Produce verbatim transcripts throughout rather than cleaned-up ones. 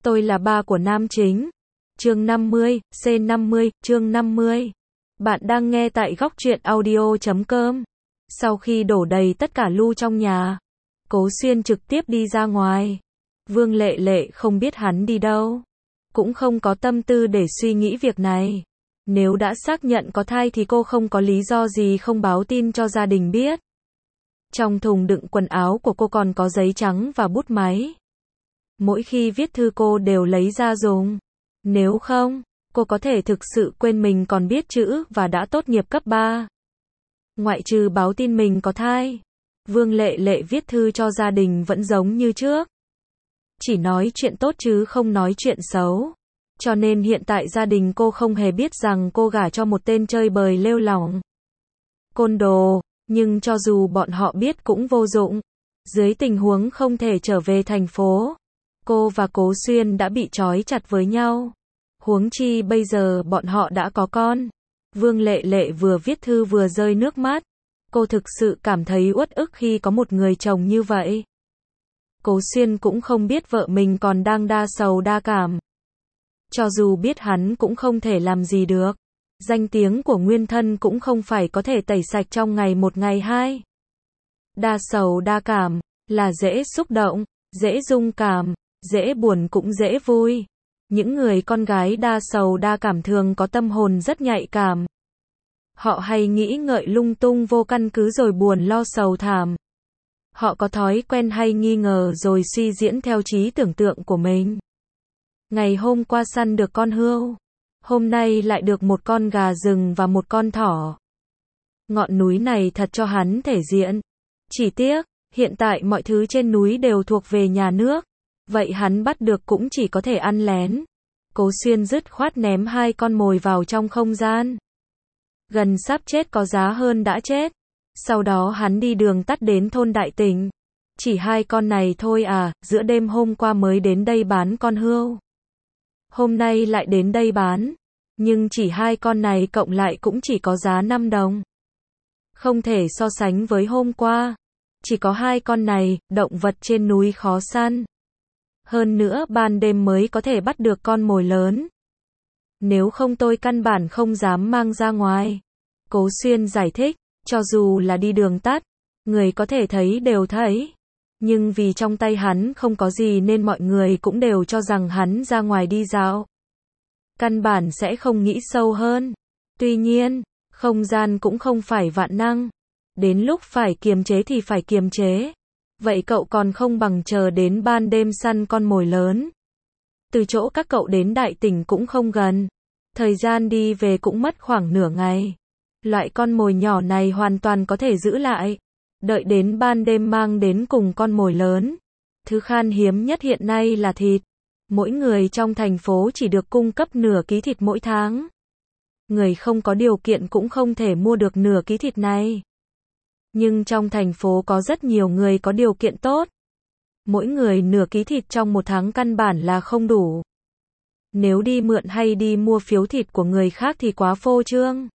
Tôi là ba của nam chính. Chương năm mươi, C năm mươi, chương năm mươi. Bạn đang nghe tại góc truyện audio chấm com. Sau khi đổ đầy tất cả lu trong nhà, Cố Xuyên trực tiếp đi ra ngoài. Vương Lệ Lệ không biết hắn đi đâu, cũng không có tâm tư để suy nghĩ việc này. Nếu đã xác nhận có thai thì cô không có lý do gì không báo tin cho gia đình biết. Trong thùng đựng quần áo của cô còn có giấy trắng và bút máy. Mỗi khi viết thư cô đều lấy ra dùng. Nếu không, cô có thể thực sự quên mình còn biết chữ và đã tốt nghiệp cấp ba. Ngoại trừ báo tin mình có thai, Vương Lệ Lệ viết thư cho gia đình vẫn giống như trước. Chỉ nói chuyện tốt chứ không nói chuyện xấu. Cho nên hiện tại gia đình cô không hề biết rằng cô gả cho một tên chơi bời lêu lỏng, côn đồ, nhưng cho dù bọn họ biết cũng vô dụng. Dưới tình huống không thể trở về thành phố, cô và Cố Xuyên đã bị trói chặt với nhau. Huống chi bây giờ bọn họ đã có con. Vương Lệ Lệ vừa viết thư vừa rơi nước mắt. Cô thực sự cảm thấy uất ức khi có một người chồng như vậy. Cố Xuyên cũng không biết vợ mình còn đang đa sầu đa cảm. Cho dù biết hắn cũng không thể làm gì được. Danh tiếng của nguyên thân cũng không phải có thể tẩy sạch trong ngày một ngày hai. Đa sầu đa cảm là dễ xúc động, dễ rung cảm, dễ buồn cũng dễ vui. Những người con gái đa sầu đa cảm thường có tâm hồn rất nhạy cảm. Họ hay nghĩ ngợi lung tung vô căn cứ rồi buồn lo sầu thảm. Họ có thói quen hay nghi ngờ rồi suy diễn theo trí tưởng tượng của mình. Ngày hôm qua săn được con hươu, hôm nay lại được một con gà rừng và một con thỏ. Ngọn núi này thật cho hắn thể diện. Chỉ tiếc, hiện tại mọi thứ trên núi đều thuộc về nhà nước. Vậy hắn bắt được cũng chỉ có thể ăn lén. Cố Xuyên dứt khoát ném hai con mồi vào trong không gian. Gần sắp chết có giá hơn đã chết. Sau đó hắn đi đường tắt đến thôn Đại Tỉnh. Chỉ hai con này thôi à, giữa đêm hôm qua mới đến đây bán con hươu. Hôm nay lại đến đây bán. Nhưng chỉ hai con này cộng lại cũng chỉ có giá năm đồng. Không thể so sánh với hôm qua. Chỉ có hai con này, động vật trên núi khó săn. Hơn nữa ban đêm mới có thể bắt được con mồi lớn. Nếu không tôi căn bản không dám mang ra ngoài. Cố Xuyên giải thích, cho dù là đi đường tắt, người có thể thấy đều thấy. Nhưng vì trong tay hắn không có gì nên mọi người cũng đều cho rằng hắn ra ngoài đi dạo. Căn bản sẽ không nghĩ sâu hơn. Tuy nhiên, không gian cũng không phải vạn năng. Đến lúc phải kiềm chế thì phải kiềm chế. Vậy cậu còn không bằng chờ đến ban đêm săn con mồi lớn. Từ chỗ các cậu đến Đại Tỉnh cũng không gần. Thời gian đi về cũng mất khoảng nửa ngày. Loại con mồi nhỏ này hoàn toàn có thể giữ lại. Đợi đến ban đêm mang đến cùng con mồi lớn. Thứ khan hiếm nhất hiện nay là thịt. Mỗi người trong thành phố chỉ được cung cấp nửa ký thịt mỗi tháng. Người không có điều kiện cũng không thể mua được nửa ký thịt này. Nhưng trong thành phố có rất nhiều người có điều kiện tốt. Mỗi người nửa ký thịt trong một tháng căn bản là không đủ. Nếu đi mượn hay đi mua phiếu thịt của người khác thì quá phô trương.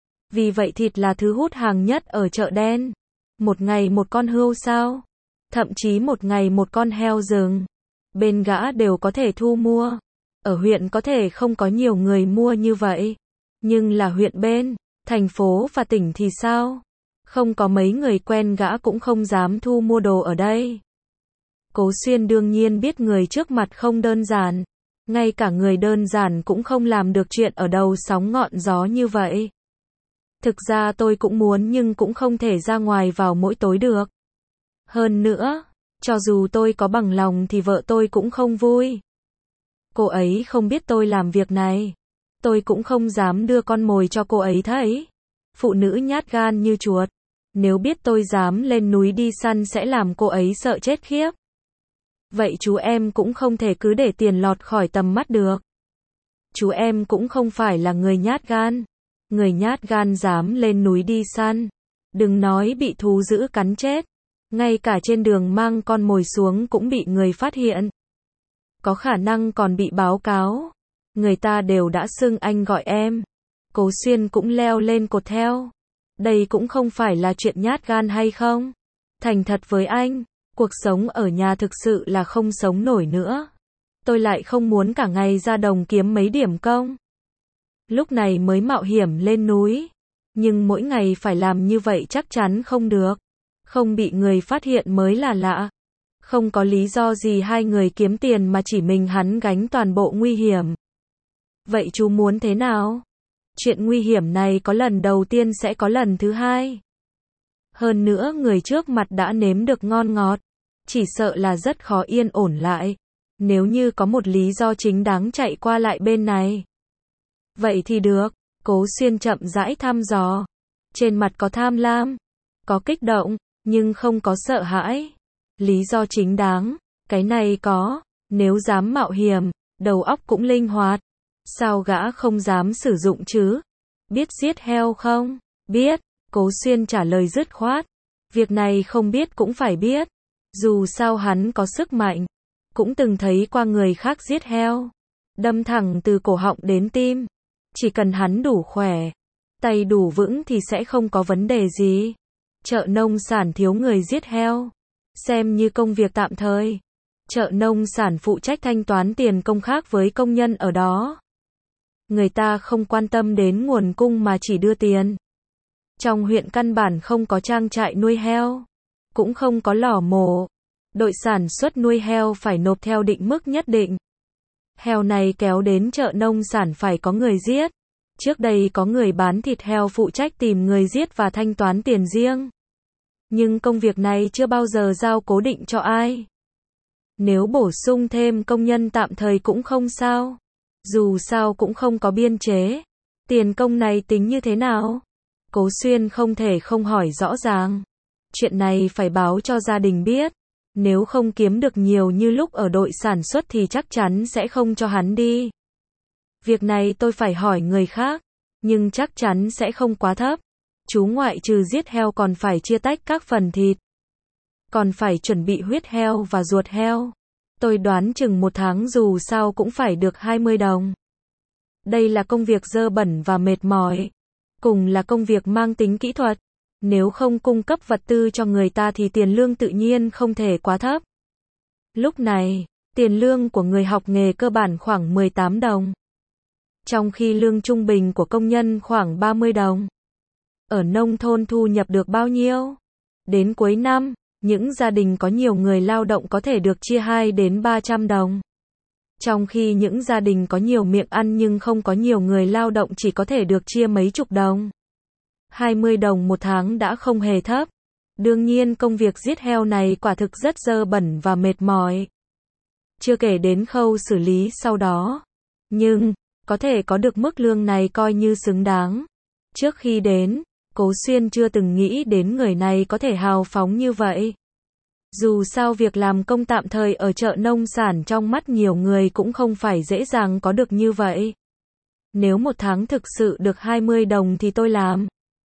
Vì vậy thịt là thứ hút hàng nhất ở chợ đen. Một ngày một con hươu sao? Thậm chí một ngày một con heo rừng. Bên gã đều có thể thu mua. Ở huyện có thể không có nhiều người mua như vậy. Nhưng là huyện bên, thành phố và tỉnh thì sao? Không có mấy người quen gã cũng không dám thu mua đồ ở đây. Cố Xuyên đương nhiên biết người trước mặt không đơn giản. Ngay cả người đơn giản cũng không làm được chuyện ở đầu sóng ngọn gió như vậy. Thực ra tôi cũng muốn nhưng cũng không thể ra ngoài vào mỗi tối được. Hơn nữa, cho dù tôi có bằng lòng thì vợ tôi cũng không vui. Cô ấy không biết tôi làm việc này. Tôi cũng không dám đưa con mồi cho cô ấy thấy. Phụ nữ nhát gan như chuột. Nếu biết tôi dám lên núi đi săn sẽ làm cô ấy sợ chết khiếp. Vậy chú em cũng không thể cứ để tiền lọt khỏi tầm mắt được. Chú em cũng không phải là người nhát gan. Người nhát gan dám lên núi đi săn. Đừng nói bị thú dữ cắn chết. Ngay cả trên đường mang con mồi xuống cũng bị người phát hiện. Có khả năng còn bị báo cáo. Người ta đều đã xưng anh gọi em. Cố Xuyên cũng leo lên cột theo. Đây cũng không phải là chuyện nhát gan hay không. Thành thật với anh, cuộc sống ở nhà thực sự là không sống nổi nữa. tôi lại không muốn cả ngày ra đồng kiếm mấy điểm công. Lúc này mới mạo hiểm lên núi. Nhưng mỗi ngày phải làm như vậy chắc chắn không được. Không bị người phát hiện mới là lạ. Không có lý do gì hai người kiếm tiền mà chỉ mình hắn gánh toàn bộ nguy hiểm. Vậy chú muốn thế nào? Chuyện nguy hiểm này có lần đầu tiên sẽ có lần thứ hai. Hơn nữa người trước mặt đã nếm được ngon ngọt. Chỉ sợ là rất khó yên ổn lại. Nếu như có một lý do chính đáng chạy qua lại bên này. Vậy thì được. Cố Xuyên chậm rãi thăm dò. Trên mặt có tham lam. Có kích động. Nhưng không có sợ hãi. Lý do chính đáng. Cái này có. Nếu dám mạo hiểm. Đầu óc cũng linh hoạt. Sao gã không dám sử dụng chứ? Biết giết heo không? Biết. Cố Xuyên trả lời dứt khoát. Việc này không biết cũng phải biết. Dù sao hắn có sức mạnh. Cũng từng thấy qua người khác giết heo. Đâm thẳng từ cổ họng đến tim. Chỉ cần hắn đủ khỏe. Tay đủ vững thì sẽ không có vấn đề gì. Chợ nông sản thiếu người giết heo. Xem như công việc tạm thời. Chợ nông sản phụ trách thanh toán tiền công khác với công nhân ở đó. Người ta không quan tâm đến nguồn cung mà chỉ đưa tiền. Trong huyện căn bản không có trang trại nuôi heo. Cũng không có lò mổ. Đội sản xuất nuôi heo phải nộp theo định mức nhất định. Heo này kéo đến chợ nông sản phải có người giết. Trước đây có người bán thịt heo phụ trách tìm người giết và thanh toán tiền riêng. Nhưng công việc này chưa bao giờ giao cố định cho ai. Nếu bổ sung thêm công nhân tạm thời cũng không sao. Dù sao cũng không có biên chế. Tiền công này tính như thế nào? Cố Xuyên không thể không hỏi rõ ràng. Chuyện này phải báo cho gia đình biết. Nếu không kiếm được nhiều như lúc ở đội sản xuất thì chắc chắn sẽ không cho hắn đi. Việc này tôi phải hỏi người khác. Nhưng chắc chắn sẽ không quá thấp. Chú ngoại trừ giết heo còn phải chia tách các phần thịt. Còn phải chuẩn bị huyết heo và ruột heo. Tôi đoán chừng một tháng dù sao cũng phải được hai mươi đồng. Đây là công việc dơ bẩn và mệt mỏi. Cùng là công việc mang tính kỹ thuật. Nếu không cung cấp vật tư cho người ta thì tiền lương tự nhiên không thể quá thấp. Lúc này, tiền lương của người học nghề cơ bản khoảng mười tám đồng. Trong khi lương trung bình của công nhân khoảng ba mươi đồng. Ở nông thôn thu nhập được bao nhiêu? Đến cuối năm, những gia đình có nhiều người lao động có thể được chia hai đến ba trăm đồng. Trong khi những gia đình có nhiều miệng ăn nhưng không có nhiều người lao động chỉ có thể được chia mấy chục đồng. hai mươi đồng một tháng đã không hề thấp. Đương nhiên công việc giết heo này quả thực rất dơ bẩn và mệt mỏi. Chưa kể đến khâu xử lý sau đó. Nhưng, có thể có được mức lương này coi như xứng đáng. Trước khi đến, Cố Xuyên chưa từng nghĩ đến người này có thể hào phóng như vậy. Dù sao việc làm công tạm thời ở chợ nông sản trong mắt nhiều người cũng không phải dễ dàng có được như vậy. Nếu một tháng thực sự được hai mươi đồng thì tôi làm.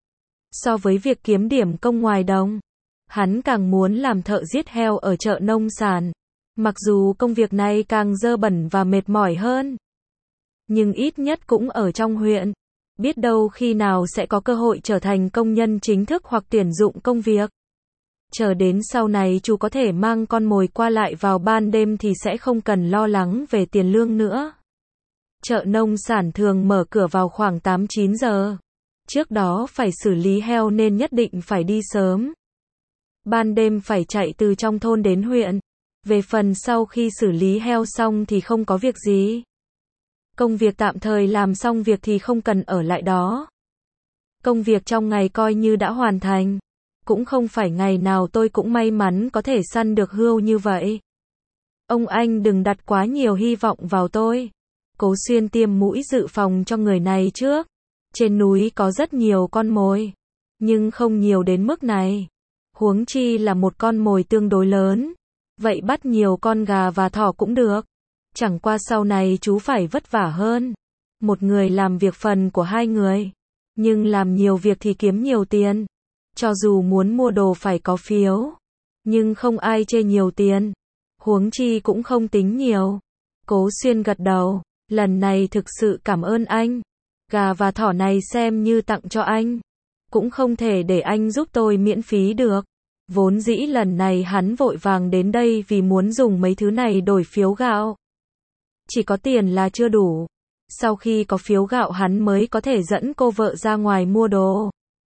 So với việc kiếm điểm công ngoài đồng, hắn càng muốn làm thợ giết heo ở chợ nông sản. Mặc dù công việc này càng dơ bẩn và mệt mỏi hơn. Nhưng ít nhất cũng ở trong huyện. Biết đâu khi nào sẽ có cơ hội trở thành công nhân chính thức hoặc tuyển dụng công việc. Chờ đến sau này chú có thể mang con mồi qua lại vào ban đêm thì sẽ không cần lo lắng về tiền lương nữa. Chợ nông sản thường mở cửa vào khoảng tám chín giờ. Trước đó phải xử lý heo nên nhất định phải đi sớm. Ban đêm phải chạy từ trong thôn đến huyện. Về phần sau khi xử lý heo xong thì không có việc gì. Công việc tạm thời làm xong việc thì không cần ở lại đó. Công việc trong ngày coi như đã hoàn thành. Cũng không phải ngày nào tôi cũng may mắn có thể săn được hươu như vậy. Ông anh đừng đặt quá nhiều hy vọng vào tôi. Cố Xuyên tiêm mũi dự phòng cho người này trước. Trên núi có rất nhiều con mồi. Nhưng không nhiều đến mức này. Huống chi là một con mồi tương đối lớn. Vậy bắt nhiều con gà và thỏ cũng được. Chẳng qua sau này chú phải vất vả hơn. Một người làm việc phần của hai người. Nhưng làm nhiều việc thì kiếm nhiều tiền. Cho dù muốn mua đồ phải có phiếu. Nhưng không ai chê nhiều tiền. Huống chi cũng không tính nhiều. Cố Xuyên gật đầu. Lần này thực sự cảm ơn anh. Gà và thỏ này xem như tặng cho anh. Cũng không thể để anh giúp tôi miễn phí được. Vốn dĩ lần này hắn vội vàng đến đây vì muốn dùng mấy thứ này đổi phiếu gạo. Chỉ có tiền là chưa đủ. Sau khi có phiếu gạo hắn mới có thể dẫn cô vợ ra ngoài mua đồ.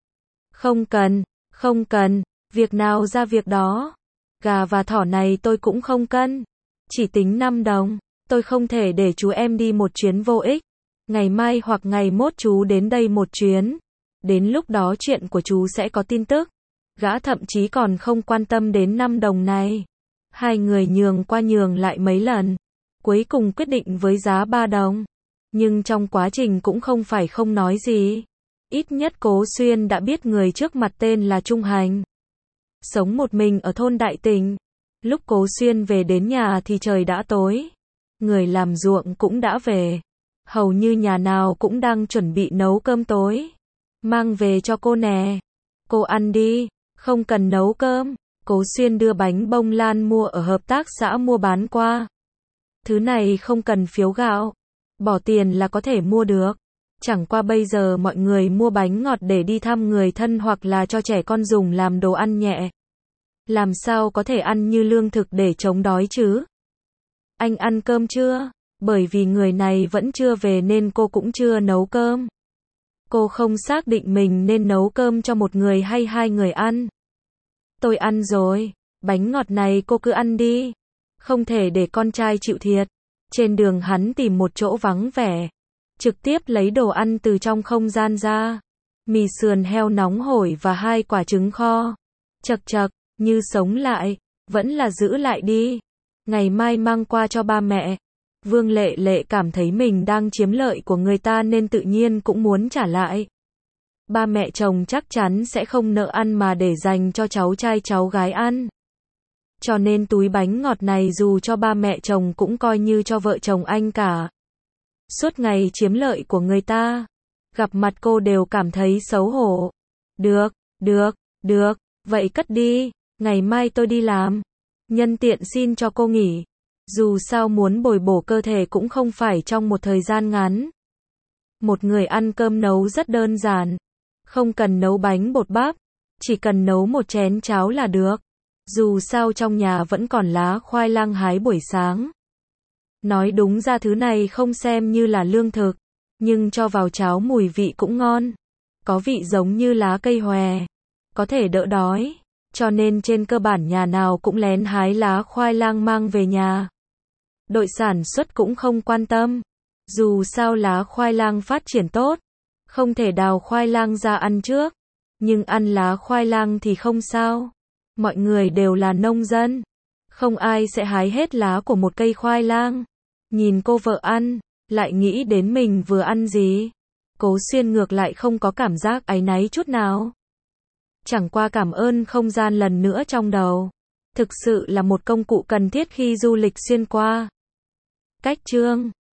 Không cần, không cần, việc nào ra việc đó. Gà và thỏ này tôi cũng không cân. Chỉ tính năm đồng. Tôi không thể để chú em đi một chuyến vô ích. Ngày mai hoặc ngày mốt chú đến đây một chuyến. Đến lúc đó chuyện của chú sẽ có tin tức. Gã thậm chí còn không quan tâm đến năm đồng này. Hai người nhường qua nhường lại mấy lần. Cuối cùng quyết định với giá ba đồng. Nhưng trong quá trình cũng không phải không nói gì. Ít nhất Cố Xuyên đã biết người trước mặt tên là Trung Hành. Sống một mình ở thôn Đại Tình. Lúc Cố Xuyên về đến nhà thì trời đã tối. Người làm ruộng cũng đã về. Hầu như nhà nào cũng đang chuẩn bị nấu cơm tối. Mang về cho cô nè. Cô ăn đi, không cần nấu cơm. Cố Xuyên đưa bánh bông lan mua ở hợp tác xã mua bán qua. Thứ này không cần phiếu gạo. Bỏ tiền là có thể mua được. Chẳng qua bây giờ mọi người mua bánh ngọt để đi thăm người thân hoặc là cho trẻ con dùng làm đồ ăn nhẹ. Làm sao có thể ăn như lương thực để chống đói chứ? Anh ăn cơm chưa? Bởi vì người này vẫn chưa về nên cô cũng chưa nấu cơm. Cô không xác định mình nên nấu cơm cho một người hay hai người ăn. Tôi ăn rồi, bánh ngọt này cô cứ ăn đi. Không thể để con trai chịu thiệt. Trên đường hắn tìm một chỗ vắng vẻ. Trực tiếp lấy đồ ăn từ trong không gian ra. Mì sườn heo nóng hổi và hai quả trứng kho. Chật chật, như sống lại. Vẫn là giữ lại đi. Ngày mai mang qua cho ba mẹ. Vương Lệ Lệ cảm thấy mình đang chiếm lợi của người ta nên tự nhiên cũng muốn trả lại. Ba mẹ chồng chắc chắn sẽ không nợ ăn mà để dành cho cháu trai cháu gái ăn. Cho nên túi bánh ngọt này dù cho ba mẹ chồng cũng coi như cho vợ chồng anh cả. Suốt ngày chiếm lợi của người ta. Gặp mặt cô đều cảm thấy xấu hổ. Được, được, được, vậy cất đi. Ngày mai tôi đi làm. Nhân tiện xin cho cô nghỉ. Dù sao muốn bồi bổ cơ thể cũng không phải trong một thời gian ngắn. Một người ăn cơm nấu rất đơn giản. Không cần nấu bánh bột bắp. Chỉ cần nấu một chén cháo là được. Dù sao trong nhà vẫn còn lá khoai lang hái buổi sáng. Nói đúng ra thứ này không xem như là lương thực. Nhưng cho vào cháo mùi vị cũng ngon. Có vị giống như lá cây hòe. Có thể đỡ đói. Cho nên trên cơ bản nhà nào cũng lén hái lá khoai lang mang về nhà. Đội sản xuất cũng không quan tâm. Dù sao lá khoai lang phát triển tốt. Không thể đào khoai lang ra ăn trước. Nhưng ăn lá khoai lang thì không sao. Mọi người đều là nông dân. Không ai sẽ hái hết lá của một cây khoai lang. Nhìn cô vợ ăn, lại nghĩ đến mình vừa ăn gì. Cố Xuyên ngược lại không có cảm giác áy náy chút nào. Chẳng qua cảm ơn không gian lần nữa trong đầu. Thực sự là một công cụ cần thiết khi du lịch xuyên qua. Cách chương